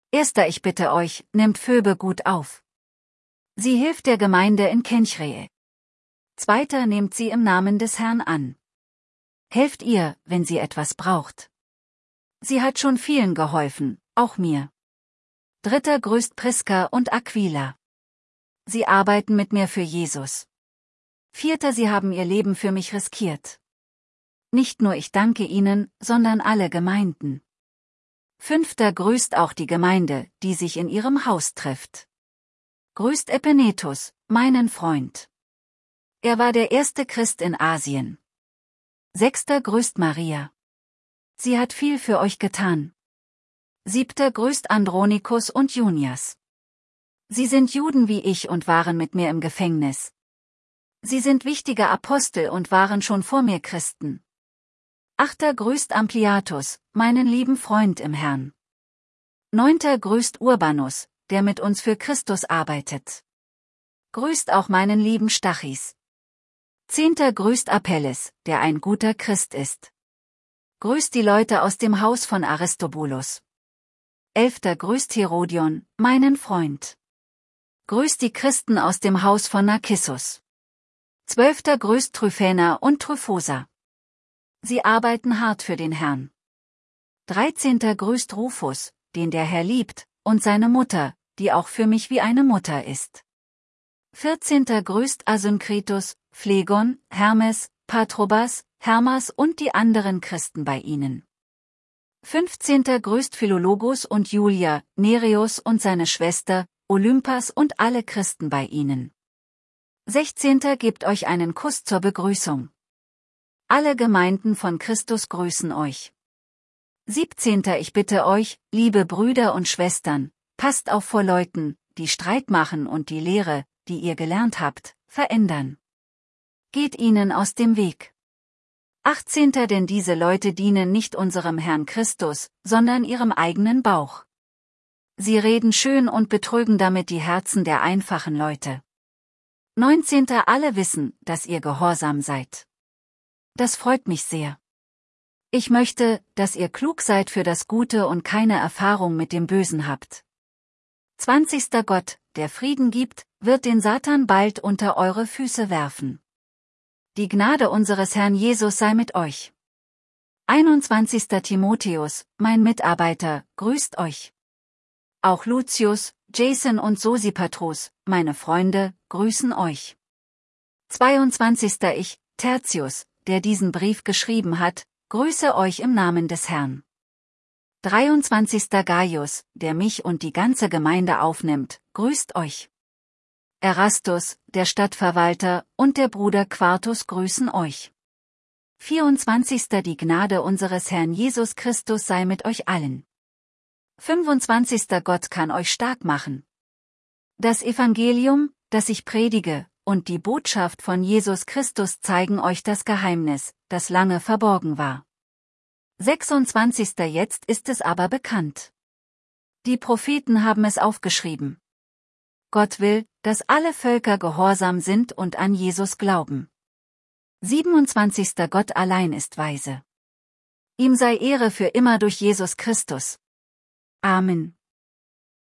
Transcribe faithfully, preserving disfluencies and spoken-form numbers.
Erster Ich bitte euch, nimmt Phoebe gut auf. Sie hilft der Gemeinde in Kenchreä. Zweiter Nehmt sie im Namen des Herrn an. Helft ihr, wenn sie etwas braucht. Sie hat schon vielen geholfen, auch mir. Dritter grüßt Priska und Aquila. Sie arbeiten mit mir für Jesus. Vierter Sie haben ihr Leben für mich riskiert. Nicht nur ich danke ihnen, sondern alle Gemeinden. Fünfter grüßt auch die Gemeinde, die sich in ihrem Haus trifft. Grüßt Epenetus, meinen Freund. Er war der erste Christ in Asien. Sechster grüßt Maria. Sie hat viel für euch getan. Siebter grüßt Andronikus und Junias. Sie sind Juden wie ich und waren mit mir im Gefängnis. Sie sind wichtige Apostel und waren schon vor mir Christen. Achter grüßt Ampliatus, meinen lieben Freund im Herrn. Neunter grüßt Urbanus, der mit uns für Christus arbeitet. Grüßt auch meinen lieben Stachys. Zehnter grüßt Apelles, der ein guter Christ ist. Grüßt die Leute aus dem Haus von Aristobulus. Elfter grüßt Herodion, meinen Freund. Grüßt die Christen aus dem Haus von Narkissus. Zwölfter grüßt Tryphäna und Tryphosa. Sie arbeiten hart für den Herrn. Dreizehnter grüßt Rufus, den der Herr liebt, und seine Mutter, die auch für mich wie eine Mutter ist. Vierzehnter grüßt Asynkritus, Phlegon, Hermes, Patrobas, Hermas und die anderen Christen bei ihnen. Fünfzehnter grüßt Philologus und Julia, Nereus und seine Schwester, Olympas und alle Christen bei ihnen. Sechzehnter gebt euch einen Kuss zur Begrüßung. Alle Gemeinden von Christus grüßen euch. Siebzehnter Ich bitte euch, liebe Brüder und Schwestern, passt auf vor Leuten, die Streit machen und die Lehre, die ihr gelernt habt, verändern. Geht ihnen aus dem Weg. Achtzehnter Denn diese Leute dienen nicht unserem Herrn Christus, sondern ihrem eigenen Bauch. Sie reden schön und betrügen damit die Herzen der einfachen Leute. Neunzehnter Alle wissen, dass ihr gehorsam seid. Das freut mich sehr. Ich möchte, dass ihr klug seid für das Gute und keine Erfahrung mit dem Bösen habt. Zwanzigster Gott, der Frieden gibt, wird den Satan bald unter eure Füße werfen. Die Gnade unseres Herrn Jesus sei mit euch. einundzwanzigster Timotheus, mein Mitarbeiter, grüßt euch. Auch Lucius, Jason und Sosipatrus, meine Freunde, grüßen euch. zweiundzwanzigster Ich, Tertius, der diesen Brief geschrieben hat, grüße euch im Namen des Herrn. dreiundzwanzigster Gaius, der mich und die ganze Gemeinde aufnimmt, grüßt euch. Erastus, der Stadtverwalter, und der Bruder Quartus grüßen euch. vierundzwanzigster Die Gnade unseres Herrn Jesus Christus sei mit euch allen. fünfundzwanzigster Gott kann euch stark machen. Das Evangelium, das ich predige, und die Botschaft von Jesus Christus zeigen euch das Geheimnis, das lange verborgen war. sechsundzwanzigster Jetzt ist es aber bekannt. Die Propheten haben es aufgeschrieben. Gott will, dass alle Völker gehorsam sind und an Jesus glauben. siebenundzwanzigster Gott allein ist weise. Ihm sei Ehre für immer durch Jesus Christus. Amen.